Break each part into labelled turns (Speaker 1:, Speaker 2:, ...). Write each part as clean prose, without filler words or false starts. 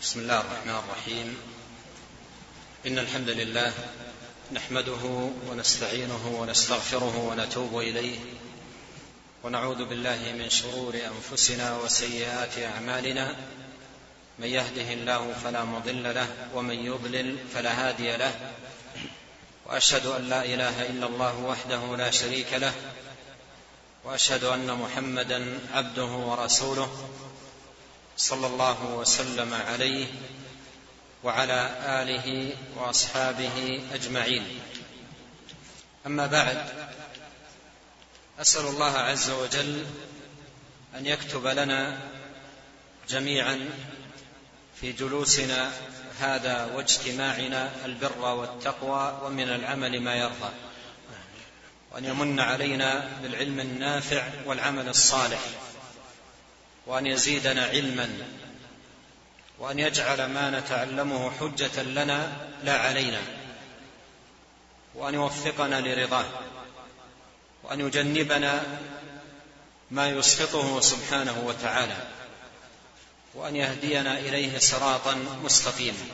Speaker 1: بسم الله الرحمن الرحيم. إن الحمد لله نحمده ونستعينه ونستغفره ونتوب إليه، ونعوذ بالله من شرور أنفسنا وسيئات أعمالنا. من يهده الله فلا مضل له، ومن يضلل فلا هادي له، وأشهد أن لا إله إلا الله وحده لا شريك له، وأشهد أن محمدا عبده ورسوله صلى الله وسلم عليه وعلى آله وأصحابه أجمعين. أما بعد، أسأل الله عز وجل أن يكتب لنا جميعا في جلوسنا هذا واجتماعنا البر والتقوى ومن العمل ما يرضى، وأن يمن علينا بالعلم النافع والعمل الصالح، وأن يزيدنا علما، وأن يجعل ما نتعلمه حجة لنا لا علينا، وأن يوفقنا لرضاه، وأن يجنبنا ما يسخطه سبحانه وتعالى، وأن يهدينا إليه صراطا مستقيما.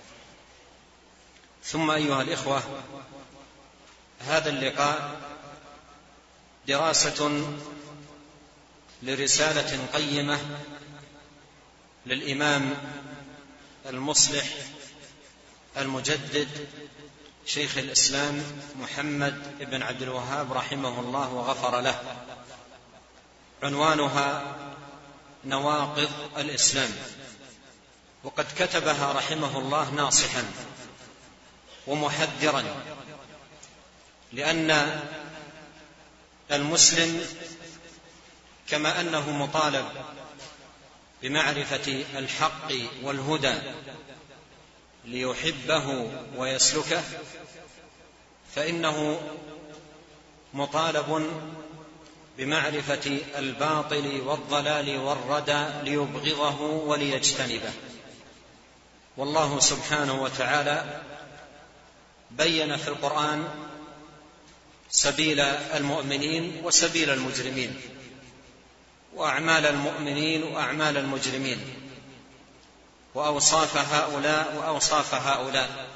Speaker 1: ثم أيها الإخوة، هذا اللقاء دراسة لرسالة قيمة للإمام المصلح المجدد شيخ الإسلام محمد بن عبد الوهاب رحمه الله وغفر له، عنوانها نواقض الإسلام. وقد كتبها رحمه الله ناصحا ومحذرا، لأن المسلم كما أنه مطالب بمعرفة الحق والهدى ليحبه ويسلكه، فإنه مطالب بمعرفة الباطل والضلال والردى ليبغضه وليجتنبه. والله سبحانه وتعالى بين في القرآن سبيل المؤمنين وسبيل المجرمين، وأعمال المؤمنين وأعمال المجرمين، وأوصاف هؤلاء وأوصاف هؤلاء،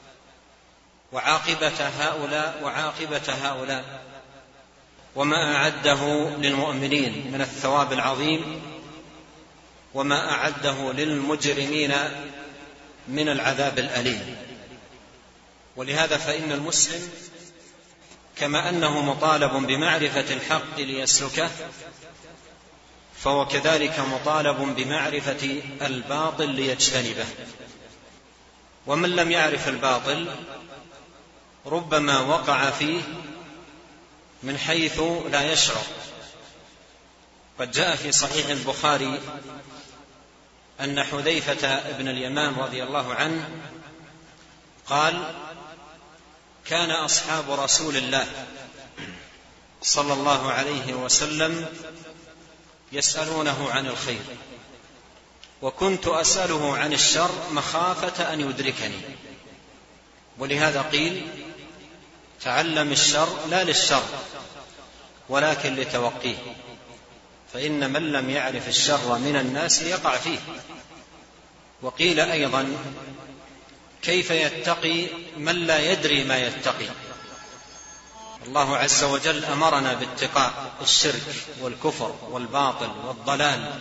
Speaker 1: وعاقبة هؤلاء وعاقبة هؤلاء، وما أعده للمؤمنين من الثواب العظيم، وما أعده للمجرمين من العذاب الأليم. ولهذا فإن المسلم كما أنه مطالب بمعرفة الحق ليسلكه، فهو كذلك مطالب بمعرفة الباطل ليجتنبه. ومن لم يعرف الباطل ربما وقع فيه من حيث لا يشعر. قد جاء في صحيح البخاري أن حذيفة بن اليمان رضي الله عنه قال: كان أصحاب رسول الله صلى الله عليه وسلم يسألونه عن الخير، وكنت أسأله عن الشر مخافة أن يدركني. ولهذا قيل: تعلم الشر لا للشر ولكن لتوقيه، فإن من لم يعرف الشر من الناس يقع فيه. وقيل أيضا: كيف يتقي من لا يدري ما يتقي؟ الله عز وجل أمرنا باتقاء الشرك والكفر والباطل والضلال،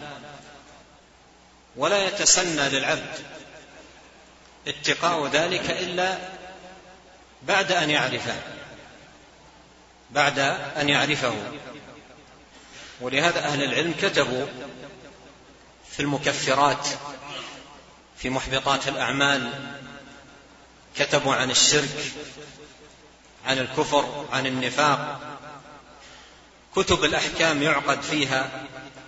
Speaker 1: ولا يتسنى للعبد اتقاء ذلك إلا بعد أن يعرفه. ولهذا أهل العلم كتبوا في المكفرات، في محبطات الأعمال، كتبوا عن الشرك، عن الكفر، عن النفاق. كتب الأحكام يعقد فيها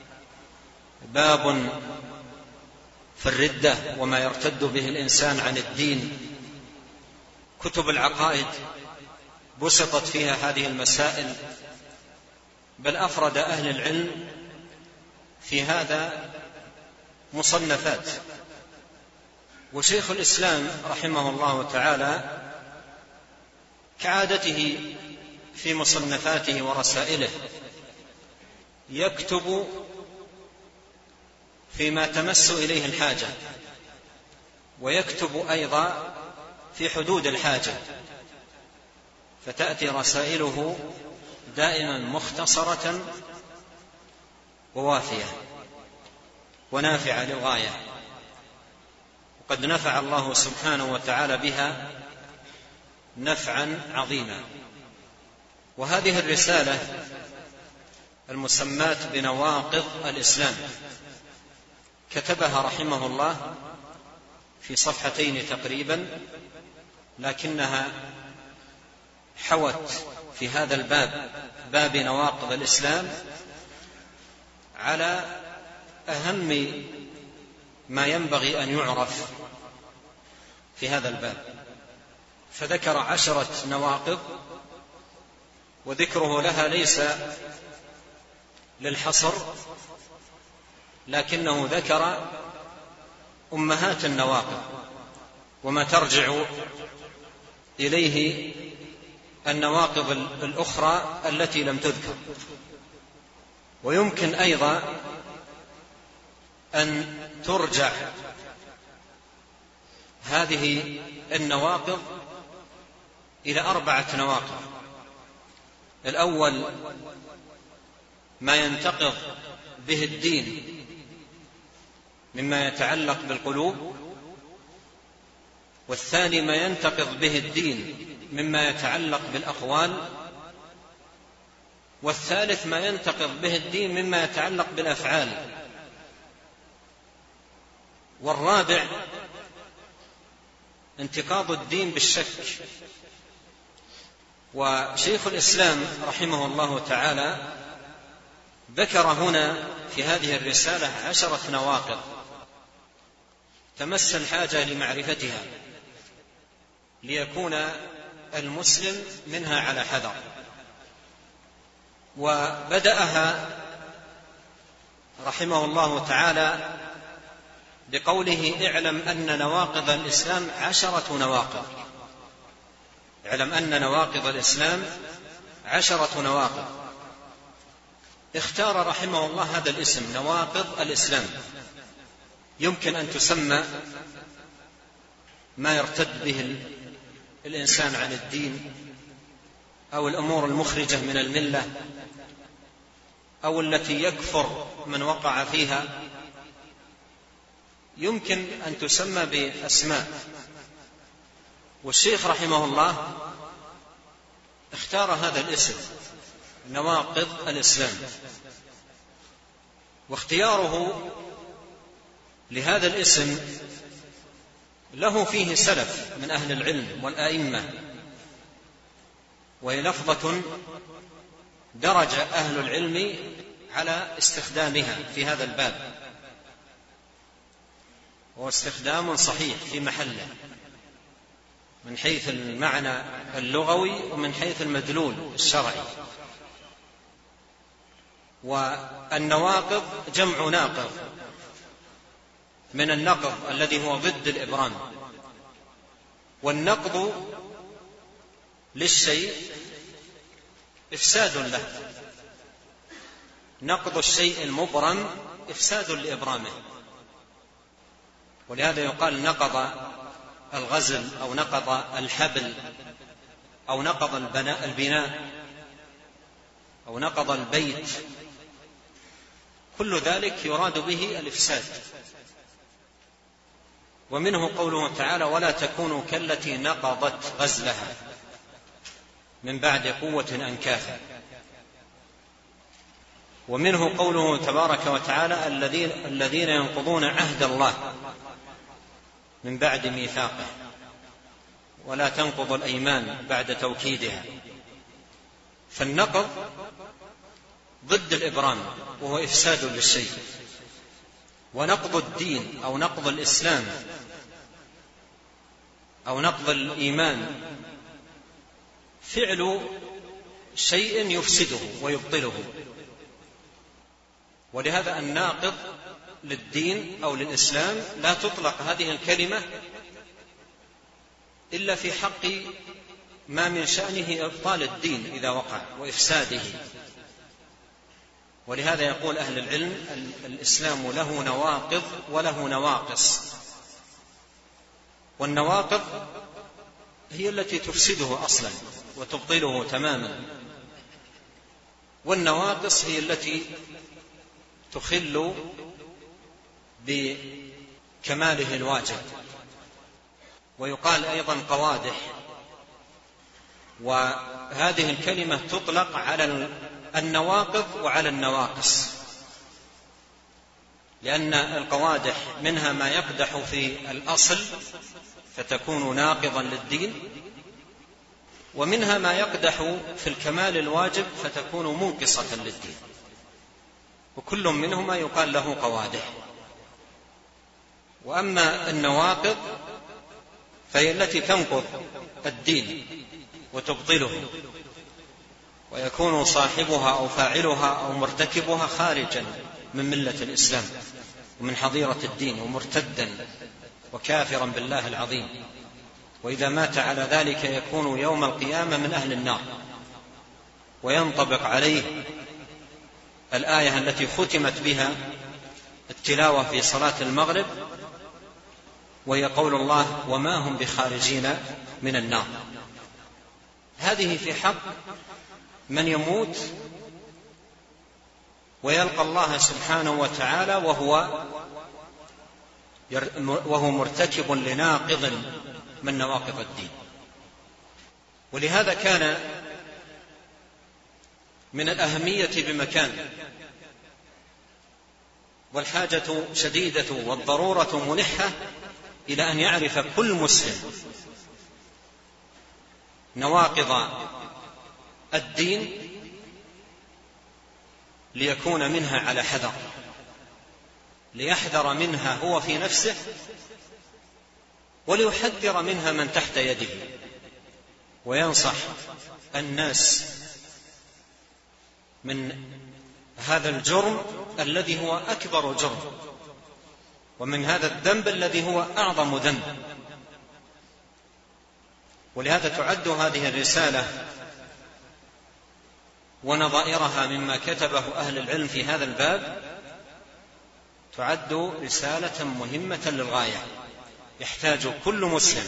Speaker 1: باب في الردة وما يرتد به الإنسان عن الدين. كتب العقائد بسطت فيها هذه المسائل، بل أفرد أهل العلم في هذا مصنفات. وشيخ الإسلام رحمه الله تعالى كعادته في مصنفاته ورسائله يكتب فيما تمس إليه الحاجة، ويكتب أيضا في حدود الحاجة، فتأتي رسائله دائما مختصرة ووافية ونافعة للغاية، وقد نفع الله سبحانه وتعالى بها نفعا عظيما. وهذه الرسالة المسماة بنواقض الإسلام كتبها رحمه الله في صفحتين تقريبا، لكنها حوت في هذا الباب، باب نواقض الإسلام، على أهم ما ينبغي أن يعرف في هذا الباب. فذكر 10 نواقض، وذكره لها ليس للحصر، لكنه ذكر أمهات النواقض وما ترجع إليه النواقض الأخرى التي لم تذكر. ويمكن أيضا أن ترجع هذه النواقض إلى 4 نواقض. الأول ما ينتقض به الدين مما يتعلق بالقلوب، والثاني ما ينتقض به الدين مما يتعلق بالأقوال، والثالث ما ينتقض به الدين مما يتعلق بالأفعال، والرابع انتقاض الدين بالشك. وشيخ الإسلام رحمه الله تعالى ذكر هنا في هذه الرسالة 10 نواقض تمس الحاجة لمعرفتها ليكون المسلم منها على حذر. وبدأها رحمه الله تعالى بقوله: اعلم أن نواقض الإسلام 10 نواقض. اعلم أن نواقض الإسلام 10 نواقض. اختار رحمه الله هذا الاسم نواقض الإسلام. يمكن أن تسمى ما يرتد به الإنسان عن الدين، أو الأمور المخرجة من الملة، أو التي يكفر من وقع فيها. يمكن أن تسمى بأسماء. والشيخ رحمه الله اختار هذا الاسم نواقض الإسلام. واختياره لهذا الاسم له فيه سلف من أهل العلم والآئمة، وهي لفظة درج أهل العلم على استخدامها في هذا الباب، وهو استخدام صحيح في محله من حيث المعنى اللغوي ومن حيث المدلول الشرعي. والنواقض جمع ناقض، من النقض الذي هو ضد الإبرام. والنقض للشيء إفساد له، نقض الشيء المبرم إفساد لإبرامه. ولهذا يقال نقض الغزل، أو نقض الحبل، أو نقض البناء، أو نقض البيت. كل ذلك يراد به الإفساد. ومنه قوله تعالى: ولا تكونوا كالتي نقضت غزلها من بعد قوة أنكاثا. ومنه قوله تبارك وتعالى: الذين ينقضون عهد الله من بعد ميثاقه ولا تنقضوا الأيمان بعد توكيدها. فالنقض ضد الإبرام وهو إفساد للشيء. ونقض الدين أو نقض الإسلام أو نقض الإيمان فعل شيء يفسده ويبطله. ولهذا الناقض للدين أو للإسلام لا تطلق هذه الكلمة إلا في حق ما من شأنه إبطال الدين إذا وقع وإفساده. ولهذا يقول أهل العلم: الإسلام له نواقض وله نواقص. والنواقض هي التي تفسده أصلا وتبطله تماما، والنواقص هي التي تخل بكماله الواجب. ويقال أيضا قوادح، وهذه الكلمة تطلق على النواقض وعلى النواقص، لأن القوادح منها ما يقدح في الأصل فتكون ناقضا للدين، ومنها ما يقدح في الكمال الواجب فتكون منقصة للدين، وكل منهما يقال له قوادح. وأما النواقض فهي التي تنقض الدين وتبطله، ويكون صاحبها أو فاعلها أو مرتكبها خارجا من ملة الإسلام ومن حظيرة الدين ومرتدا وكافرا بالله العظيم، وإذا مات على ذلك يكون يوم القيامة من أهل النار. وينطبق عليه الآية التي ختمت بها التلاوة في صلاة المغرب، وهي قول الله: وما هم بخارجين من النار. هذه في حق من يموت ويلقى الله سبحانه وتعالى وهو مرتكب لناقض من نواقض الدين. ولهذا كان من الأهمية بمكان، والحاجة شديدة والضرورة ملحة إلى أن يعرف كل مسلم نواقض الدين ليكون منها على حذر، ليحذر منها هو في نفسه وليحذر منها من تحت يده، وينصح الناس من هذا الجرم الذي هو أكبر جرم، ومن هذا الذنب الذي هو أعظم ذنب. ولهذا تعد هذه الرسالة ونظائرها مما كتبه أهل العلم في هذا الباب تعد رسالة مهمة للغاية، يحتاج كل مسلم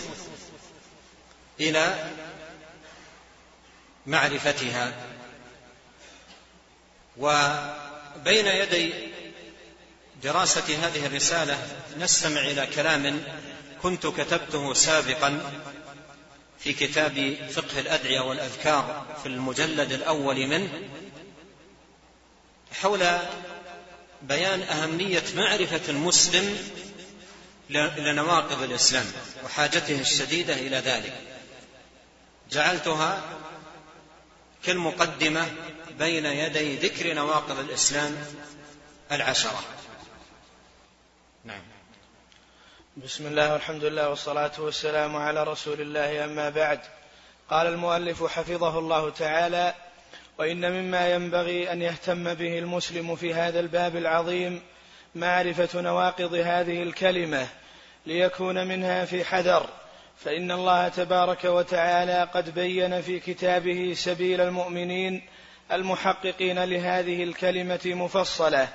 Speaker 1: إلى معرفتها. وبين يدي دراسة هذه الرسالة نستمع إلى كلام كنت كتبته سابقا في كتاب فقه الأدعية والأذكار في المجلد الأول منه، حول بيان أهمية معرفة المسلم لنواقض الإسلام وحاجته الشديدة إلى ذلك. جعلتها كالمقدمة بين يدي ذكر نواقض الإسلام 10. نعم.
Speaker 2: بسم الله والحمد لله والصلاة والسلام على رسول الله، أما بعد. قال المؤلف حفظه الله تعالى: وإن مما ينبغي أن يهتم به المسلم في هذا الباب العظيم معرفة نواقض هذه الكلمة ليكون منها في حذر، فإن الله تبارك وتعالى قد بين في كتابه سبيل المؤمنين المحققين لهذه الكلمة مفصلة،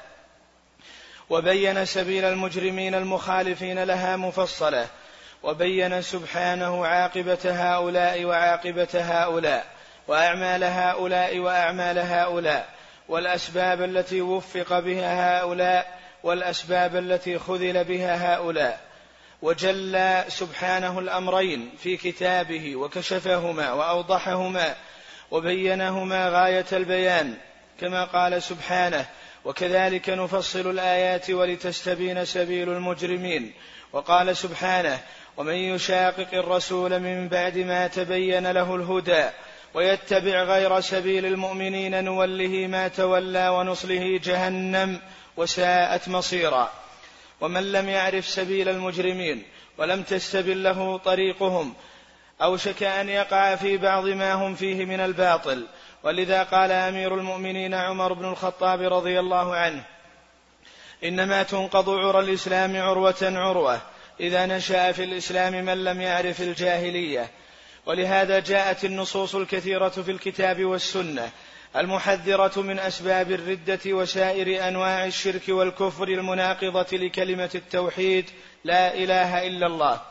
Speaker 2: وبين سبيل المجرمين المخالفين لها مفصلة، وبين سبحانه عاقبة هؤلاء وعاقبة هؤلاء، وأعمال هؤلاء وأعمال هؤلاء، والأسباب التي وفق بها هؤلاء والأسباب التي خذل بها هؤلاء، وجل سبحانه الأمرين في كتابه وكشفهما وأوضحهما وبينهما غاية البيان، كما قال سبحانه: وكذلك نفصل الآيات ولتستبين سبيل المجرمين. وقال سبحانه: ومن يشاقق الرسول من بعد ما تبين له الهدى ويتبع غير سبيل المؤمنين نوله ما تولى ونصله جهنم وساءت مصيرا. ومن لم يعرف سبيل المجرمين ولم تستبن له طريقهم أوشك أن يقع في بعض ما هم فيه من الباطل. ولذا قال أمير المؤمنين عمر بن الخطاب رضي الله عنه: إنما تنقض عرى الإسلام عروة عروة إذا نشأ في الإسلام من لم يعرف الجاهلية. ولهذا جاءت النصوص الكثيرة في الكتاب والسنة المحذرة من أسباب الردة وسائر أنواع الشرك والكفر المناقضة لكلمة التوحيد لا إله إلا الله.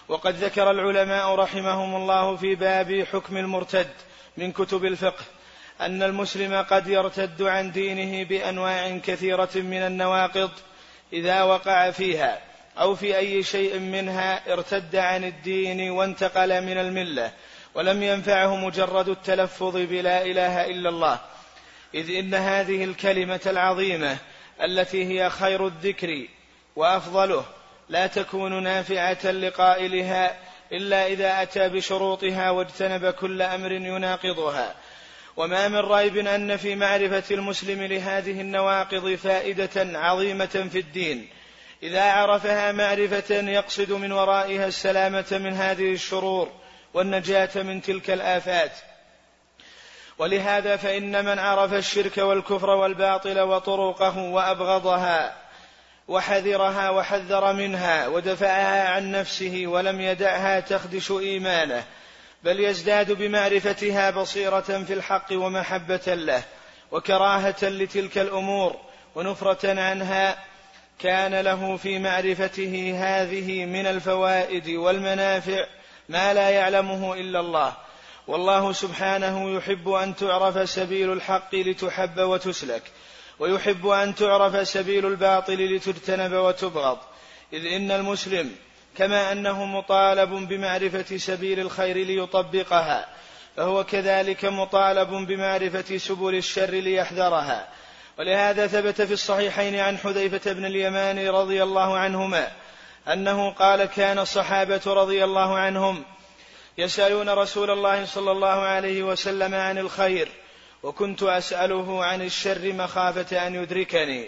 Speaker 2: وقد ذكر العلماء رحمهم الله في باب حكم المرتد من كتب الفقه أن المسلم قد يرتد عن دينه بأنواع كثيرة من النواقض إذا وقع فيها أو في أي شيء منها ارتد عن الدين وانتقل من الملة، ولم ينفعه مجرد التلفظ بلا إله إلا الله، إذ إن هذه الكلمة العظيمة التي هي خير الذكر وأفضله لا تكون نافعة لقائلها إلا إذا أتى بشروطها واجتنب كل أمر يناقضها. وما من ريب أن في معرفة المسلم لهذه النواقض فائدة عظيمة في الدين إذا عرفها معرفة يقصد من ورائها السلامة من هذه الشرور والنجاة من تلك الآفات. ولهذا فإن من عرف الشرك والكفر والباطل وطرقه وأبغضها وحذرها وحذر منها ودفعها عن نفسه ولم يدعها تخدش إيمانه، بل يزداد بمعرفتها بصيرة في الحق ومحبة له وكراهة لتلك الأمور ونفرة عنها، كان له في معرفته هذه من الفوائد والمنافع ما لا يعلمه إلا الله. والله سبحانه يحب أن تعرف سبيل الحق لتحب وتسلك، ويحب أن تعرف سبيل الباطل لتجتنب وتبغض، إذ إن المسلم كما أنه مطالب بمعرفة سبيل الخير ليطبقها، فهو كذلك مطالب بمعرفة سبل الشر ليحذرها. ولهذا ثبت في الصحيحين عن حذيفة بن اليمان رضي الله عنهما أنه قال: كان الصحابة رضي الله عنهم يسألون رسول الله صلى الله عليه وسلم عن الخير، وكنت أسأله عن الشر مخافة أن يدركني.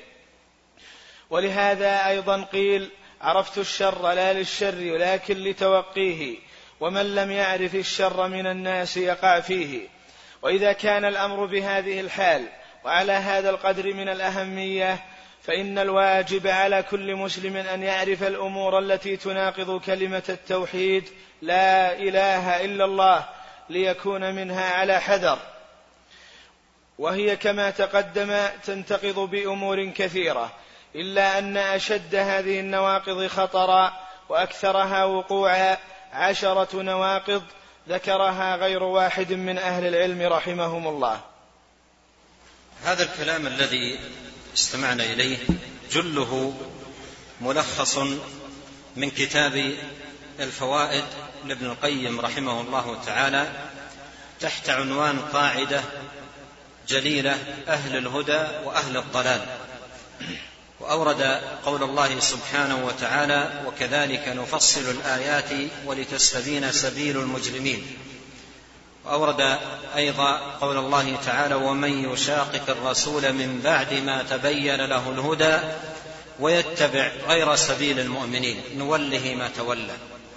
Speaker 2: ولهذا أيضا قيل: عرفت الشر لا للشر ولكن لتوقيه، ومن لم يعرف الشر من الناس يقع فيه. وإذا كان الأمر بهذه الحال وعلى هذا القدر من الأهمية، فإن الواجب على كل مسلم أن يعرف الأمور التي تناقض كلمة التوحيد لا إله إلا الله ليكون منها على حذر، وهي كما تقدم تنتقض بأمور كثيرة، إلا أن أشد هذه النواقض خطرا وأكثرها وقوعا 10 نواقض ذكرها غير واحد من أهل العلم رحمهم الله.
Speaker 1: هذا الكلام الذي استمعنا إليه جله ملخص من كتاب الفوائد لابن القيم رحمه الله تعالى تحت عنوان قاعدة جليلة: أهل الهدى وأهل الضلال. وأورد قول الله سبحانه وتعالى: وكذلك نفصل الآيات ولتستبين سبيل المجرمين. وأورد أيضا قول الله تعالى: ومن يشاقق الرسول من بعد ما تبين له الهدى ويتبع غير سبيل المؤمنين نوله ما تولى.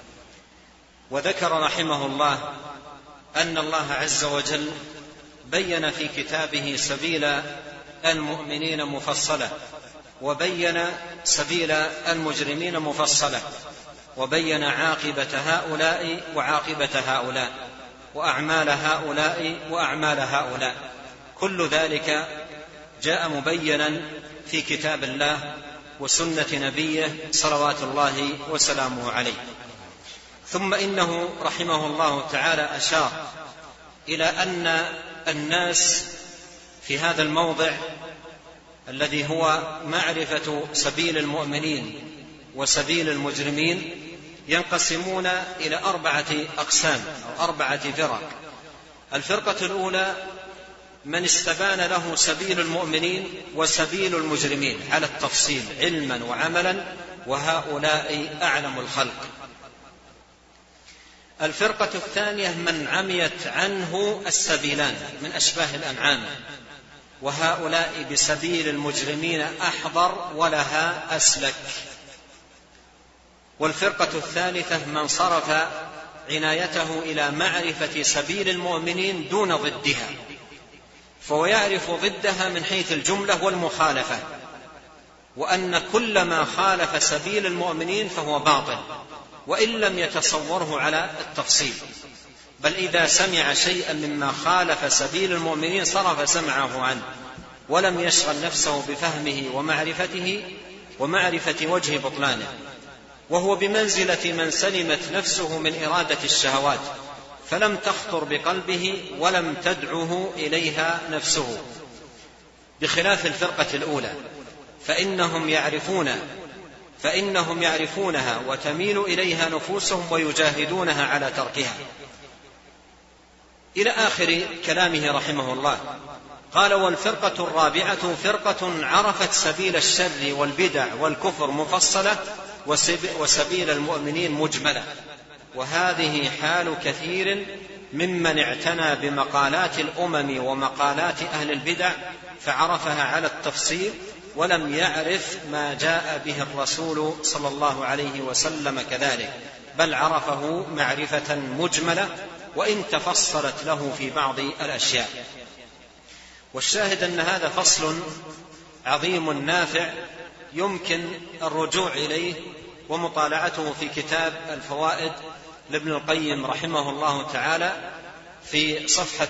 Speaker 1: وذكر رحمه الله أن الله عز وجل بين في كتابه سبيل المؤمنين مفصلة، وبين سبيل المجرمين مفصلة، وبين عاقبة هؤلاء وعاقبة هؤلاء، وأعمال هؤلاء وأعمال هؤلاء. كل ذلك جاء مبينا في كتاب الله وسنة نبيه صلوات الله وسلامه عليه. ثم إنه رحمه الله تعالى أشار إلى أن الناس في هذا الموضع الذي هو معرفة سبيل المؤمنين وسبيل المجرمين ينقسمون إلى 4 أقسام أو 4 فرق. الفرقة الأولى من استبان له سبيل المؤمنين وسبيل المجرمين على التفصيل علما وعملا، وهؤلاء أعلم الخلق. الفرقة الثانية من عميت عنه السبيلان من أشباه الأنعام، وهؤلاء بسبيل المجرمين أحضر ولها أسلك. والفرقة الثالثة من صرف عنايته إلى معرفة سبيل المؤمنين دون ضدها، فهو يعرف ضدها من حيث الجملة والمخالفة، وأن كل ما خالف سبيل المؤمنين فهو باطل وإن لم يتصوره على التفصيل، بل إذا سمع شيئا مما خالف سبيل المؤمنين صرف سمعه عنه ولم يشغل نفسه بفهمه ومعرفته ومعرفة وجه بطلانه. وهو بمنزلة من سلمت نفسه من إرادة الشهوات فلم تخطر بقلبه ولم تدعه إليها نفسه، بخلاف الفرقة الأولى فإنهم يعرفونها وتميل إليها نفوسهم ويجاهدونها على تركها، إلى آخر كلامه رحمه الله. قال: والفرقة الرابعة فرقة عرفت سبيل الشر والبدع والكفر مفصلة وسبيل المؤمنين مجملة، وهذه حال كثير ممن اعتنى بمقالات الأمم ومقالات أهل البدع فعرفها على التفصيل ولم يعرف ما جاء به الرسول صلى الله عليه وسلم كذلك، بل عرفه معرفة مجملة وإن تفصلت له في بعض الأشياء. والشاهد أن هذا فصل عظيم نافع يمكن الرجوع إليه ومطالعته في كتاب الفوائد لابن القيم رحمه الله تعالى في صفحة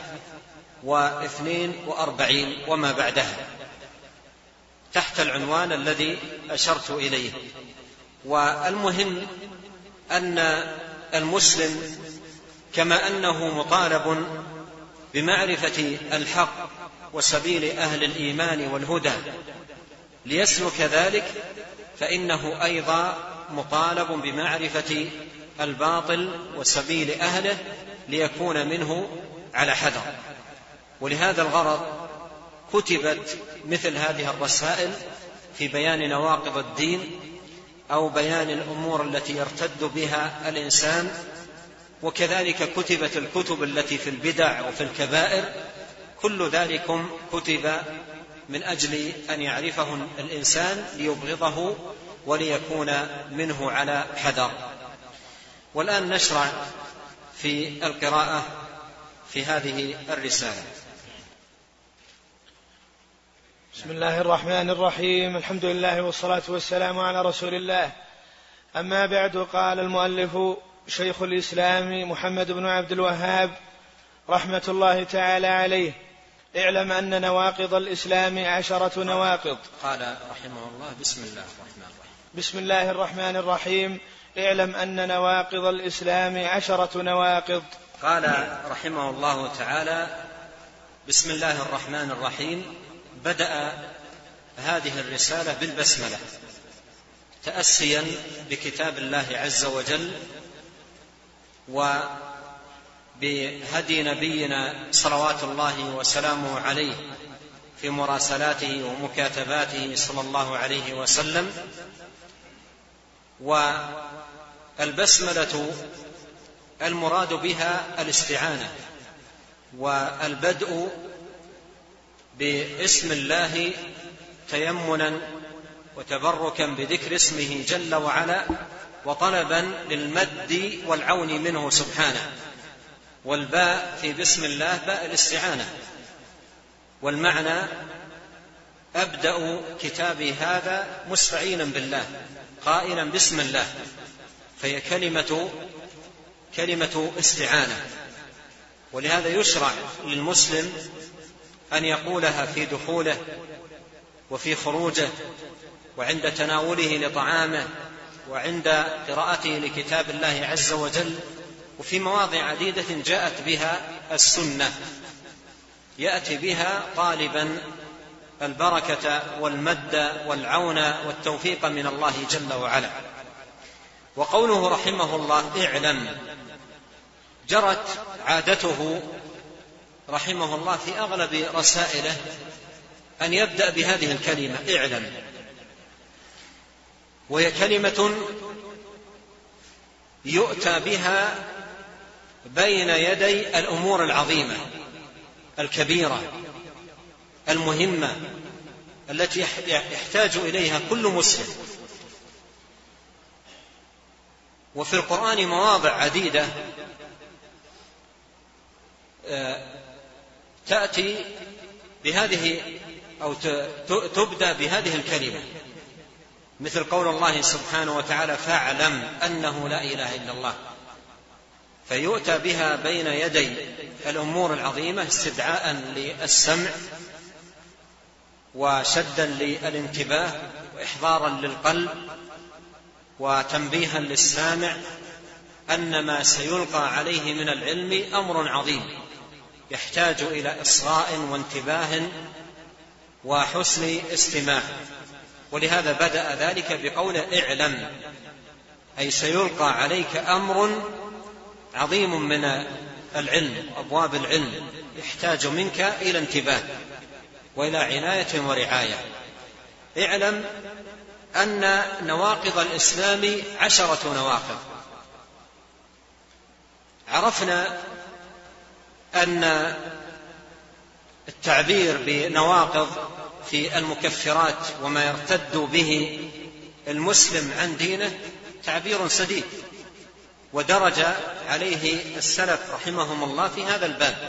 Speaker 1: 142 وما بعدها تحت العنوان الذي أشرت إليه. والمهم أن المسلم كما أنه مطالب بمعرفة الحق وسبيل أهل الإيمان والهدى ليسلك ذلك، فإنه أيضا مطالب بمعرفة الباطل وسبيل أهله ليكون منه على حذر. ولهذا الغرض كتبت مثل هذه الرسائل في بيان نواقض الدين أو بيان الأمور التي يرتد بها الإنسان، وكذلك كتبت الكتب التي في البدع وفي الكبائر. كل ذلك كتب من أجل أن يعرفه الإنسان ليبغضه وليكون منه على حذر. والآن نشرع في القراءة في هذه الرسالة.
Speaker 2: بسم الله الرحمن الرحيم. الحمد لله والصلاة والسلام على رسول الله. أما بعد، قال المؤلف شيخ الإسلام محمد بن عبد الوهاب رحمة الله تعالى عليه: اعلم أن نواقض الإسلام 10 نواقض.
Speaker 1: قال رحمه الله:
Speaker 2: بسم الله الرحمن الرحيم. اعلم أن نواقض الإسلام 10 نواقض.
Speaker 1: قال رحمه الله تعالى: بسم الله الرحمن الرحيم. بدأ هذه الرسالة بالبسملة تأسيا بكتاب الله عز وجل وبهدي نبينا صلوات الله وسلامه عليه في مراسلاته ومكاتباته صلى الله عليه وسلم. والبسملة المراد بها الاستعانة والبدء باسم الله تيمنا وتبركا بذكر اسمه جل وعلا وطلبا للمد والعون منه سبحانه. والباء في بسم الله باء الاستعانة، والمعنى أبدأ كتابي هذا مستعينا بالله قائلا بسم الله، فهي كلمة استعانة. ولهذا يشرع للمسلم أن يقولها في دخوله وفي خروجه وعند تناوله لطعامه وعند قراءته لكتاب الله عز وجل، وفي مواضع عديدة جاءت بها السنة، يأتي بها طالبا البركة والمد والعون والتوفيق من الله جل وعلا. وقوله رحمه الله اعلم، جرت عادته رحمه الله في أغلب رسائله أن يبدأ بهذه الكلمة اعلم، وهي كلمة يؤتى بها بين يدي الأمور العظيمة الكبيرة المهمة التي يحتاج إليها كل مسلم. وفي القرآن مواضع عديدة تأتي بهذه أو تبدأ بهذه الكلمة، مثل قول الله سبحانه وتعالى فاعلم أنه لا إله إلا الله، فيؤتى بها بين يدي الأمور العظيمة استدعاء للسمع وشدا للانتباه وإحضارا للقلب وتنبيها للسامع أن ما سيلقى عليه من العلم أمر عظيم يحتاج إلى إصغاء وانتباه وحسن استماع. ولهذا بدأ ذلك بقول اعلم، أي سيلقى عليك أمر عظيم من العلم، أبواب العلم يحتاج منك إلى انتباه وإلى عناية ورعاية. اعلم أن نواقض الإسلام 10 نواقض. عرفنا أن التعبير بنواقض في المكفرات وما يرتد به المسلم عن دينه تعبير سديد، ودرج عليه السلف رحمهم الله في هذا الباب.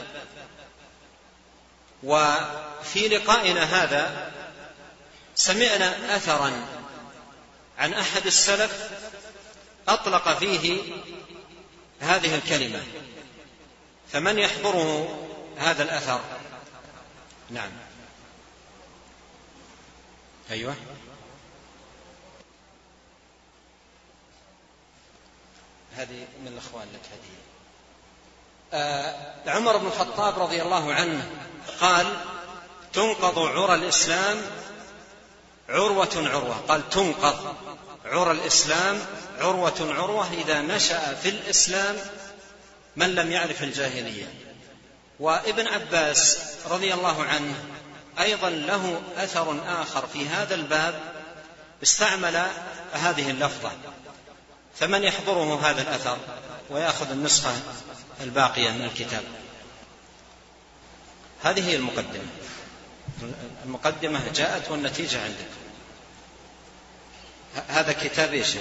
Speaker 1: وفي لقائنا هذا سمعنا أثرا عن أحد السلف أطلق فيه هذه الكلمة، فمن يحضره هذا الأثر؟ نعم، أيوة، هذه من الأخوان لك هدية. عمر بن الخطاب رضي الله عنه قال تنقض عرى الإسلام عروة عروة. قال تنقض عرى الإسلام عروة عروة إذا نشأ في الإسلام من لم يعرف الجاهلية. وابن عباس رضي الله عنه أيضا له أثر آخر في هذا الباب استعمل هذه اللفظة، فمن يحضره هذا الأثر ويأخذ النسخة الباقية من الكتاب؟ هذه هي المقدمة. المقدمة جاءت والنتيجة عندك. هذا كتاب إيش؟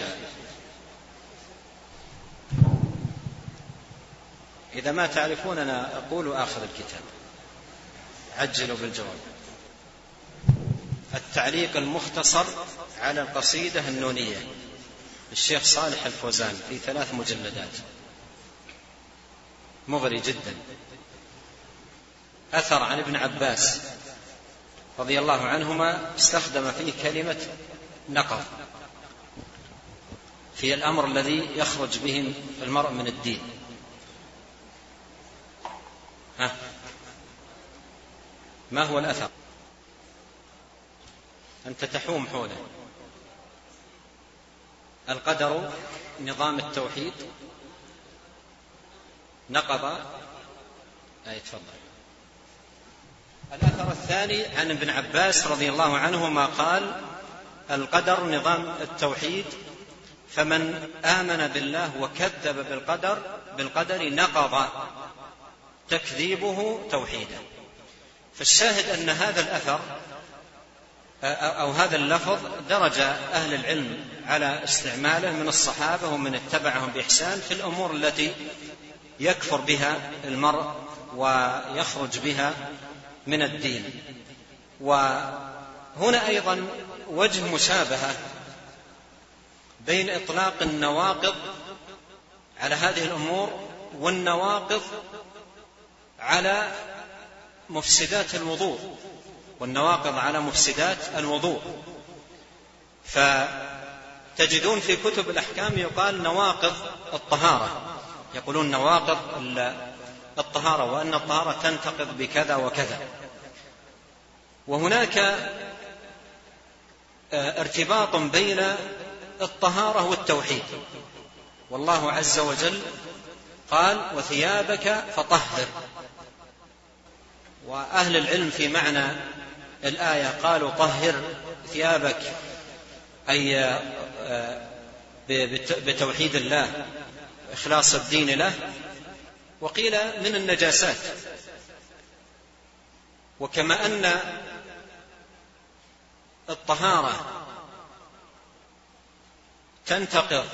Speaker 1: إذا ما تعرفون أنا أقول آخر الكتاب، عجلوا بالجواب. التعليق المختصر على القصيدة النونية للشيخ صالح الفوزان في 3 مجلدات، مغري جدا. أثر عن ابن عباس رضي الله عنهما استخدم فيه كلمة نقض في الأمر الذي يخرج به المرء من الدين. ما هو الأثر؟ أنت تحوم حوله. القدر نظام التوحيد نقض. تفضل. الأثر الثاني عن ابن عباس رضي الله عنهما قال القدر نظام التوحيد، فمن آمن بالله وكذب بالقدر نقض تكذيبه توحيدا. فالشاهد أن هذا الأثر أو هذا اللفظ درج أهل العلم على استعماله من الصحابة ومن اتبعهم بإحسان في الأمور التي يكفر بها المرء ويخرج بها من الدين. وهنا أيضا وجه مشابهة بين إطلاق النواقض على هذه الأمور والنواقض على مفسدات الوضوء، والنواقض على مفسدات الوضوء. فتجدون في كتب الأحكام يقال نواقض الطهارة، يقولون نواقض الطهارة وأن الطهارة تنتقض بكذا وكذا. وهناك ارتباط بين الطهارة والتوحيد، والله عز وجل قال وثيابك فطهر. وأهل العلم في معنى الآية قالوا طهر ثيابك أي بتوحيد الله إخلاص الدين له، وقيل من النجاسات. وكما أن الطهارة تنتقض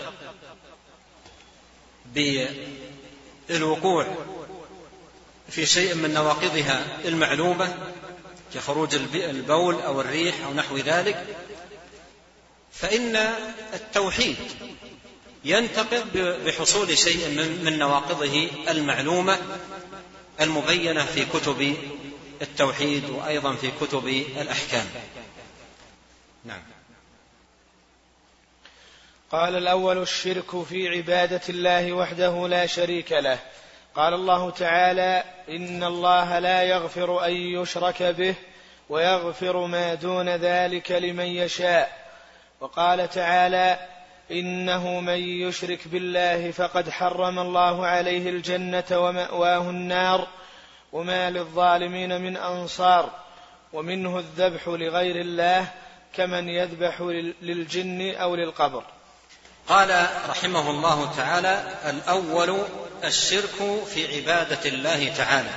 Speaker 1: بالوقوع في شيء من نواقضها المعلومة كخروج البول أو الريح أو نحو ذلك، فإن التوحيد ينتقض بحصول شيء من نواقضه المعلومة المبينة في كتب التوحيد وأيضا في كتب الأحكام. نعم.
Speaker 2: قال الأول: الشرك في عبادة الله وحده لا شريك له. قال الله تعالى: إن الله لا يغفر أن يشرك به ويغفر ما دون ذلك لمن يشاء. وقال تعالى: إنه من يشرك بالله فقد حرم الله عليه الجنة ومأواه النار وما للظالمين من أنصار. ومنه الذبح لغير الله كمن يذبح للجن أو للقبر.
Speaker 1: قال رحمه الله تعالى: الأول الشرك في عبادة الله تعالى.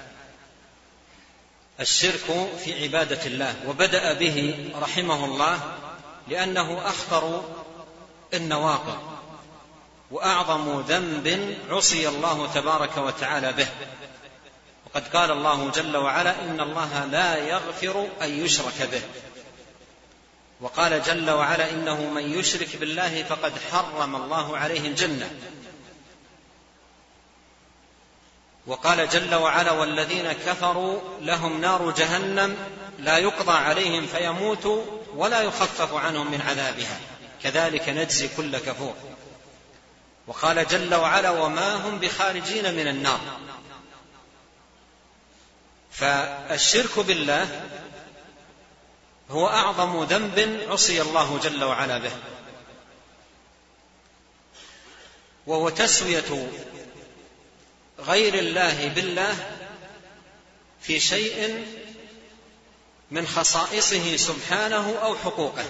Speaker 1: الشرك في عبادة الله، وبدأ به رحمه الله لأنه أخطر النواقض وأعظم ذنب عصي الله تبارك وتعالى به. وقد قال الله جل وعلا: إن الله لا يغفر أن يشرك به. وقال جل وعلا: إنه من يشرك بالله فقد حرم الله عليه الجنة. وقال جل وعلا: والذين كفروا لهم نار جهنم لا يقضى عليهم فيموتوا ولا يخفف عنهم من عذابها كذلك نجزي كل كفور. وقال جل وعلا: وما هم بخارجين من النار. فالشرك بالله هو أعظم ذنب عصي الله جل وعلا به، وهو تسوية غير الله بالله في شيء من خصائصه سبحانه أو حقوقه.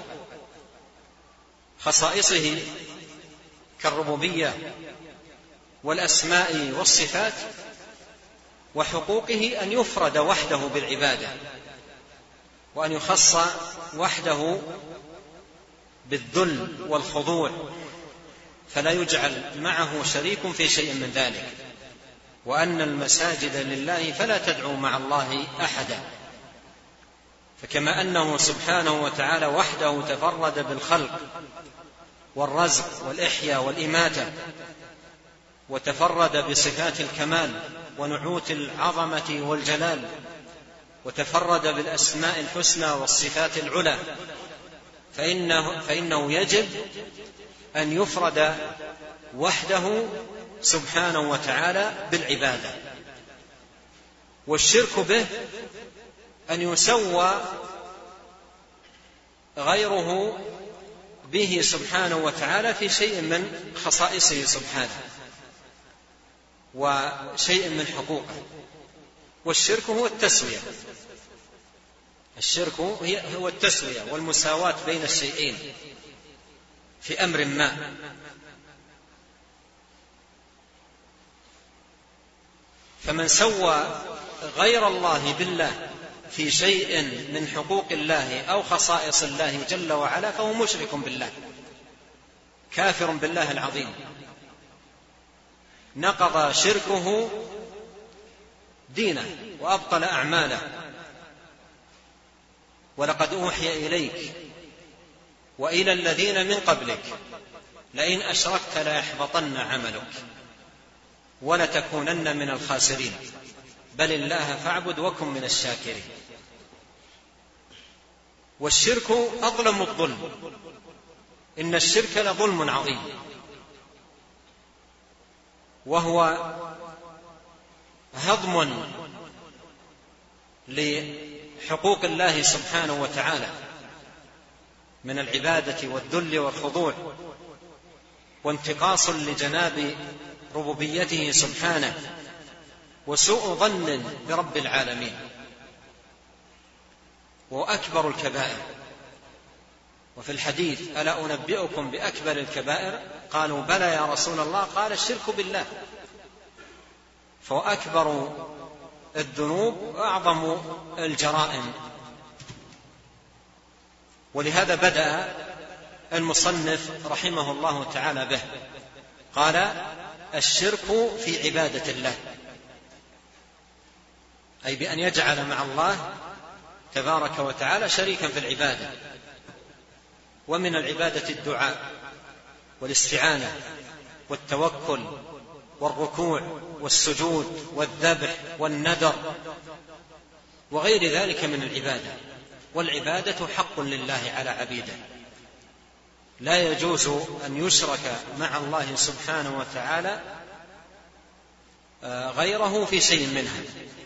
Speaker 1: خصائصه كالربوبية والأسماء والصفات، وحقوقه أن يفرد وحده بالعبادة، وأن يخص وحده بالذل والخضوع، فلا يجعل معه شريك في شيء من ذلك. وأن المساجد لله فلا تدعوا مع الله أحدا. فكما أنه سبحانه وتعالى وحده تفرد بالخلق والرزق والإحياء والإماتة، وتفرد بصفات الكمال ونعوت العظمة والجلال، وتفرد بالأسماء الحسنى والصفات العلى، فإنه يجب أن يفرد وحده سبحانه وتعالى بالعبادة. والشرك به أن يسوى غيره به سبحانه وتعالى في شيء من خصائصه سبحانه وشيء من حقوقه. والشرك هو التسوية. الشرك هو التسوية والمساواة بين الشيئين في أمر ما. فمن سوى غير الله بالله في شيء من حقوق الله أو خصائص الله جل وعلا فهو مشرك بالله، كافر بالله العظيم. نقض شركه دينه وأبطل أعماله. ولقد أوحي إليك وإلى الذين من قبلك لئن أشركت ليحبطن عملك ولتكونن من الخاسرين بل الله فاعبد وكن من الشاكرين. والشرك أظلم الظلم، إن الشرك لظلم عظيم، وهو هضم لحقوق الله سبحانه وتعالى من العبادة والذل والخضوع، وانتقاص لجناب ربوبيته سبحانه، وسوء ظن برب العالمين، وأكبر الكبائر. وفي الحديث: ألا أنبئكم بأكبر الكبائر؟ قالوا: بلى يا رسول الله. قال: الشرك بالله. فهو أكبر الذنوب وأعظم الجرائم. ولهذا بدأ المصنف رحمه الله تعالى به، قال: الشرك في عبادة الله، أي بأن يجعل مع الله تبارك وتعالى شريكا في العبادة. ومن العبادة الدعاء والاستعانة والتوكل والركوع والسجود والذبح والنذر وغير ذلك من العبادة. والعبادة حق لله على عبيده، لا يجوز أن يشرك مع الله سبحانه وتعالى غيره في شيء منها،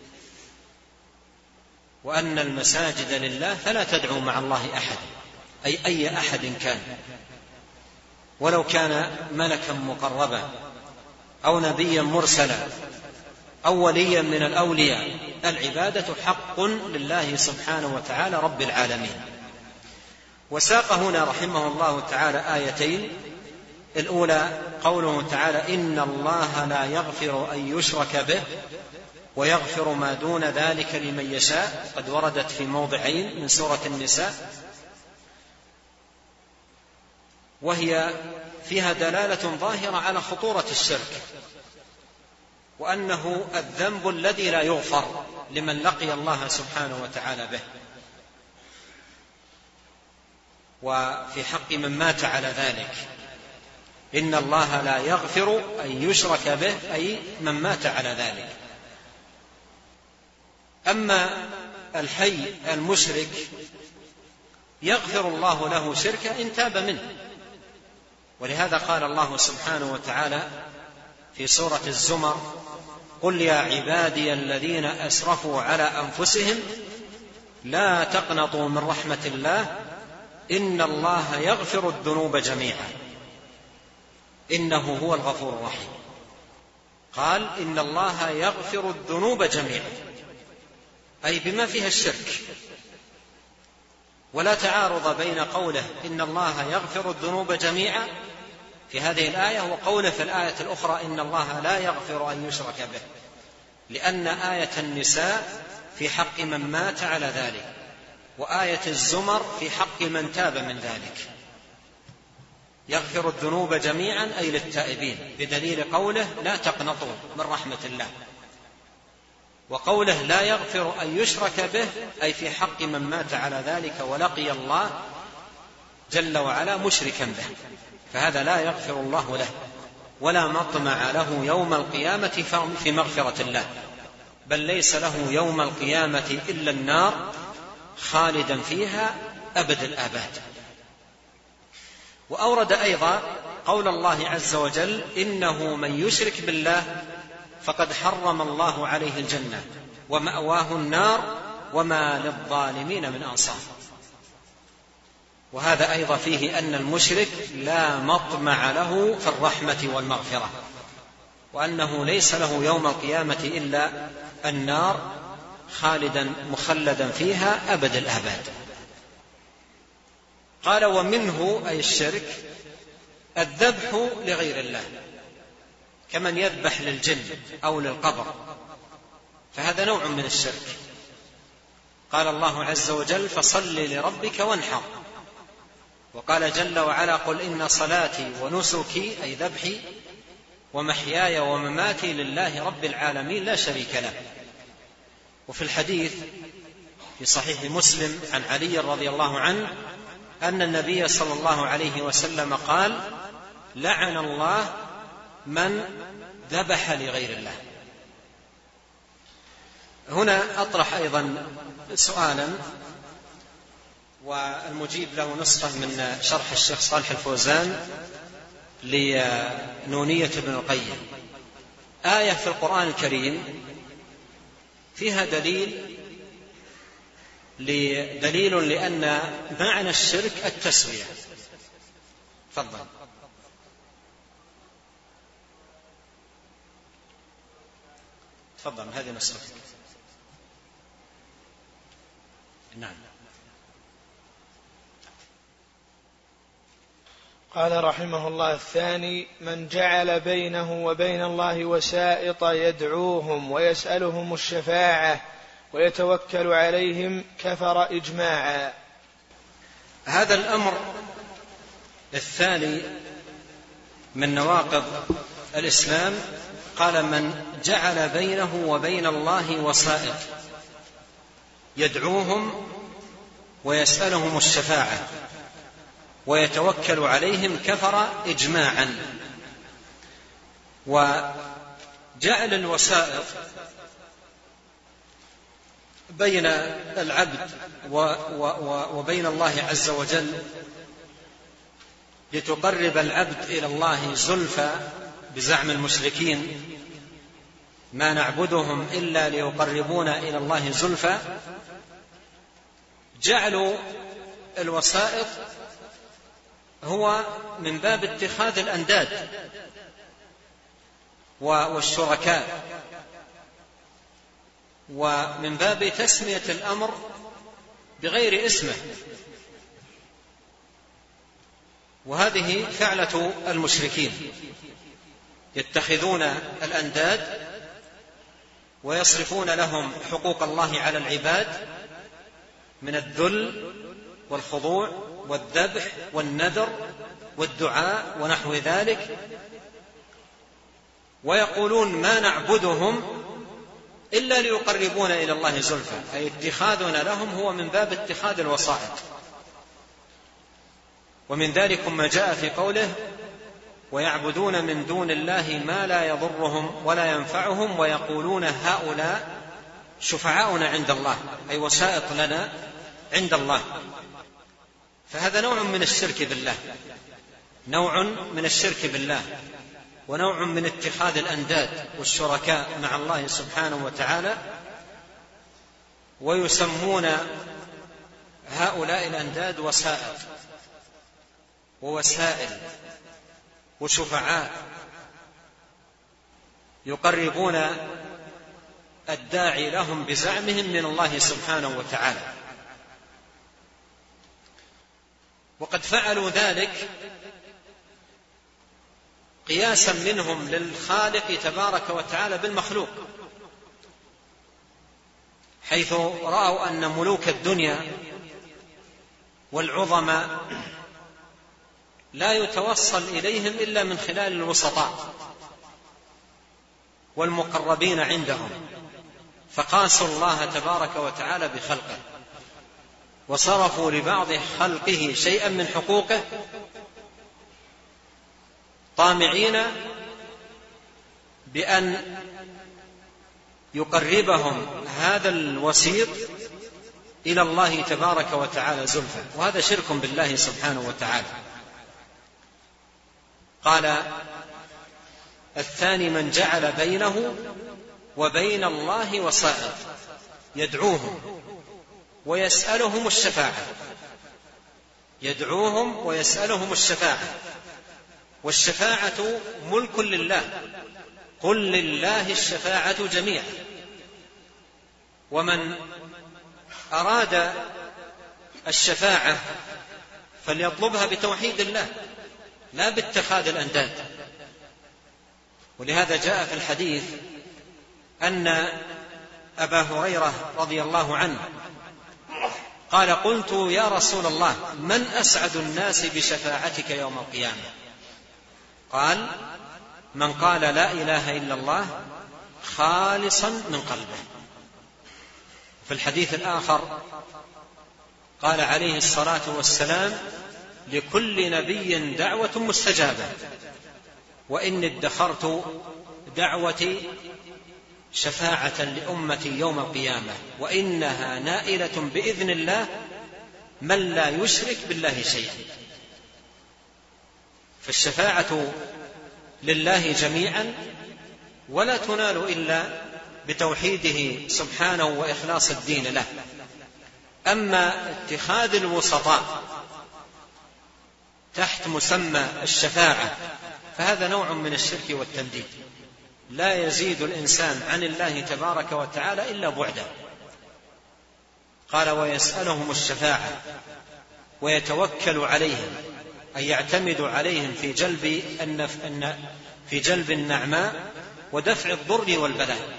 Speaker 1: وأن المساجد لله فلا تدعو مع الله أحد، أي أحد كان، ولو كان ملكا مقربا أو نبيا مرسلا أو وليا من الأولياء. العبادة حق لله سبحانه وتعالى رب العالمين. وساق هنا رحمه الله تعالى آيتين. الأولى قوله تعالى: إن الله لا يغفر أن يشرك به ويغفر ما دون ذلك لمن يشاء، قد وردت في موضعين من سورة النساء، وهي فيها دلالة ظاهرة على خطورة الشرك، وأنه الذنب الذي لا يغفر لمن لقي الله سبحانه وتعالى به، وفي حق من مات على ذلك. إن الله لا يغفر أن يشرك به، أي من مات على ذلك. أما الحي المشرك يغفر الله له شركه إن تاب منه، ولهذا قال الله سبحانه وتعالى في سورة الزمر: قل يا عبادي الذين أسرفوا على أنفسهم لا تقنطوا من رحمة الله إن الله يغفر الذنوب جميعا إنه هو الغفور الرحيم. قال: إن الله يغفر الذنوب جميعا، أي بما فيها الشرك. ولا تعارض بين قوله إن الله يغفر الذنوب جميعا في هذه الآية وقوله في الآية الأخرى إن الله لا يغفر أن يشرك به، لأن آية النساء في حق من مات على ذلك، وآية الزمر في حق من تاب من ذلك. يغفر الذنوب جميعا أي للتائبين، بدليل قوله لا تقنطوا من رحمة الله، وقوله لا يغفر أن يشرك به أي في حق من مات على ذلك ولقي الله جل وعلا مشركا به، فهذا لا يغفر الله له ولا مطمع له يوم القيامة في مغفرة الله، بل ليس له يوم القيامة إلا النار خالدا فيها أبد الآباد. وأورد أيضا قول الله عز وجل: إنه من يشرك بالله فقد حرم الله عليه الجنة ومأواه النار وما للظالمين من أنصار. وهذا أيضا فيه أن المشرك لا مطمع له في الرحمة والمغفرة، وأنه ليس له يوم القيامة إلا النار خالدا مخلدا فيها أبد الآباد. قال: ومنه أي الشرك الذبح لغير الله، كمن يذبح للجن أو للقبر، فهذا نوع من الشرك. قال الله عز وجل: فصل لربك وانحر. وقال جل وعلا: قل إن صلاتي ونسكي أي ذبحي ومحياي ومماتي لله رب العالمين لا شريك له. وفي الحديث في صحيح مسلم عن علي رضي الله عنه أن النبي صلى الله عليه وسلم قال: لعن الله من ذبح لغير الله. هنا أطرح أيضا سؤالا، والمجيب له نسخة من شرح الشيخ صالح الفوزان لنونية ابن القيم. آية في القرآن الكريم فيها دليل لأن معنى الشرك التسوية. تفضل. تفضل، هذه نسختك. نعم.
Speaker 2: قال رحمه الله: الثاني: من جعل بينه وبين الله وسائط يدعوهم ويسألهم الشفاعة ويتوكل عليهم كفر إجماعا.
Speaker 1: هذا الأمر الثاني من نواقض الإسلام. قال: من جعل بينه وبين الله وسائط يدعوهم ويسألهم الشفاعة ويتوكل عليهم كفر إجماعا. وجعل الوسائط بين العبد وبين الله عز وجل لتقرب العبد إلى الله زلفى بزعم المشركين ما نعبدهم إلا ليقربونا إلى الله زلفى، جعلوا الوسائط هو من باب اتخاذ الأنداد والشركاء، ومن باب تسمية الأمر بغير اسمه. وهذه فعلة المشركين، يتخذون الأنداد ويصرفون لهم حقوق الله على العباد من الذل والخضوع والذبح والنذر والدعاء ونحو ذلك، ويقولون ما نعبدهم إلا ليقربونا إلى الله زلفى، أي اتخاذنا لهم هو من باب اتخاذ الوسائط. ومن ذلك ما جاء في قوله ويعبدون من دون الله ما لا يضرهم ولا ينفعهم ويقولون هؤلاء شفعاؤنا عند الله، أي وسائط لنا عند الله. فهذا نوع من الشرك بالله، نوع من الشرك بالله، ونوع من اتخاذ الأنداد والشركاء مع الله سبحانه وتعالى، ويسمون هؤلاء الأنداد وسائط ووسائل وشفعاء يقربون الداعي لهم بزعمهم من الله سبحانه وتعالى. وقد فعلوا ذلك قياسا منهم للخالق تبارك وتعالى بالمخلوق، حيث رأوا أن ملوك الدنيا والعظماء لا يتوصل إليهم إلا من خلال الوسطاء والمقربين عندهم، فقاسوا الله تبارك وتعالى بخلقه، وصرفوا لبعض خلقه شيئا من حقوقه طامعين بأن يقربهم هذا الوسيط إلى الله تبارك وتعالى زلفى، وهذا شرك بالله سبحانه وتعالى. قال الثاني من جعل بينه وبين الله وسائط يدعوهم ويسألهم الشفاعة، يدعوهم ويسألهم الشفاعة، والشفاعة ملك لله، قل لله الشفاعة جميعا. ومن أراد الشفاعة فليطلبها بتوحيد الله لا باتخاذ الأنداد. ولهذا جاء في الحديث أن أبا هريرة رضي الله عنه قال قلت يا رسول الله من أسعد الناس بشفاعتك يوم القيامة؟ قال من قال لا إله إلا الله خالصا من قلبه. في الحديث الآخر قال عليه الصلاة والسلام لكل نبي دعوة مستجابة، وإني ادخرت دعوتي شفاعة لأمتي يوم القيامة، وإنها نائلة بإذن الله من لا يشرك بالله شيئا. فالشفاعة لله جميعا، ولا تنال إلا بتوحيده سبحانه وإخلاص الدين له. أما اتخاذ الوسطاء تحت مسمى الشفاعة فهذا نوع من الشرك والتنديد، لا يزيد الإنسان عن الله تبارك وتعالى إلا بعدا. قال ويسألهم الشفاعة ويتوكل عليهم، أي يعتمد عليهم في جلب النعماء ودفع الضر والبلاء.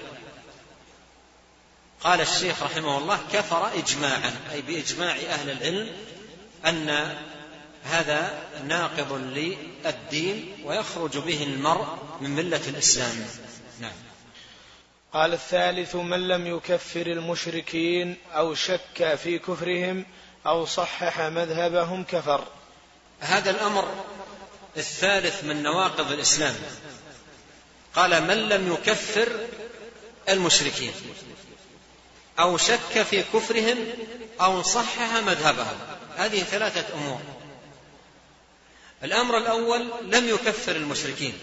Speaker 1: قال الشيخ رحمه الله كفر إجماعا، أي بإجماع أهل العلم أن هذا ناقض للدين ويخرج به المرء من ملة الإسلام. نعم.
Speaker 2: قال الثالث من لم يكفر المشركين أو شك في كفرهم أو صحح مذهبهم كفر.
Speaker 1: هذا الأمر الثالث من نواقض الإسلام. قال من لم يكفر المشركين أو شك في كفرهم أو صحح مذهبهم، هذه ثلاثة أمور. الأمر الأول لم يكفر المشركين،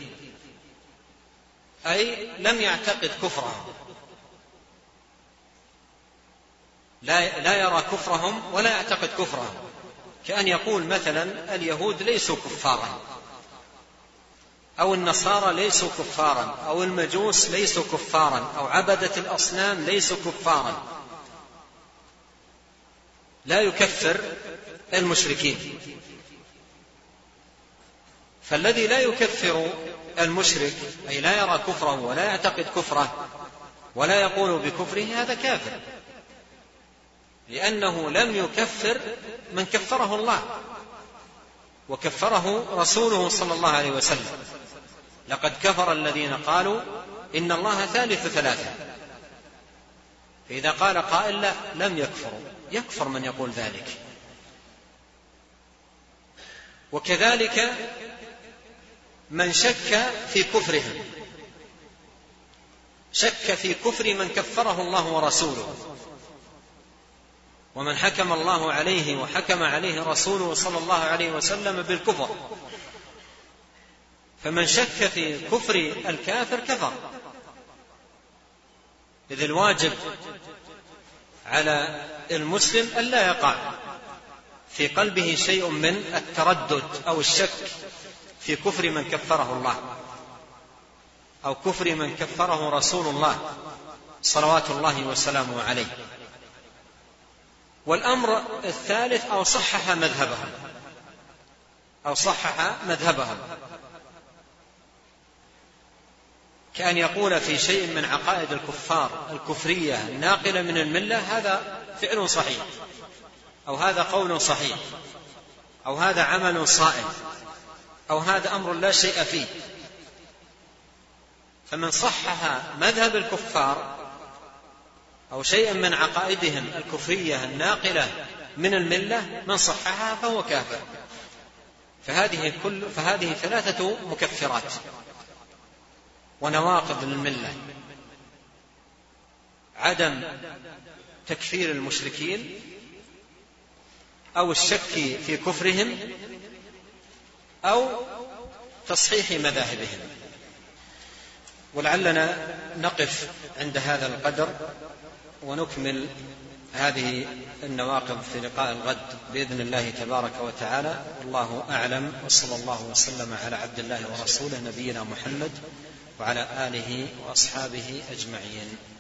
Speaker 1: أي لم يعتقد كفرهم، لا يرى كفرهم ولا يعتقد كفرهم، كأن يقول مثلا اليهود ليسوا كفارا، أو النصارى ليسوا كفارا، أو المجوس ليسوا كفارا، أو عبدة الأصنام ليسوا كفارا. لا يكفر المشركين. فالذي لا يكفر المشرك، أي لا يرى كفره ولا يعتقد كفره ولا يقول بكفره، هذا كافر، لأنه لم يكفر من كفره الله وكفره رسوله صلى الله عليه وسلم. لقد كفر الذين قالوا إن الله ثالث ثلاثة. فإذا قال قائل لا، لم يكفروا، يكفر من يقول ذلك. وكذلك من شك في كفرهم، شك في كفر من كفره الله ورسوله، ومن حكم الله عليه وحكم عليه رسوله صلى الله عليه وسلم بالكفر. فمن شك في كفر الكافر كفر، إذ الواجب على المسلم ألا يقع في قلبه شيء من التردد أو الشك في كفر من كفره الله أو كفر من كفره رسول الله صلوات الله وسلامه عليه. والأمر الثالث أو صحح مذهبهم، كأن يقول في شيء من عقائد الكفار الكفرية الناقلة من الملة هذا فعل صحيح، أو هذا قول صحيح، أو هذا عمل صائب، أو هذا أمر لا شيء فيه. فمن صحح مذهب الكفار أو شيئا من عقائدهم الكفرية الناقلة من الملة، من صححها فهو كافر. فهذه ثلاثة مكفرات ونواقض للملة: عدم تكفير المشركين، أو الشك في كفرهم، أو تصحيح مذاهبهم. ولعلنا نقف عند هذا القدر ونكمل هذه النواقض في لقاء الغد بإذن الله تبارك وتعالى. والله أعلم، وصلى الله وسلم على عبد الله ورسوله نبينا محمد وعلى آله وأصحابه أجمعين.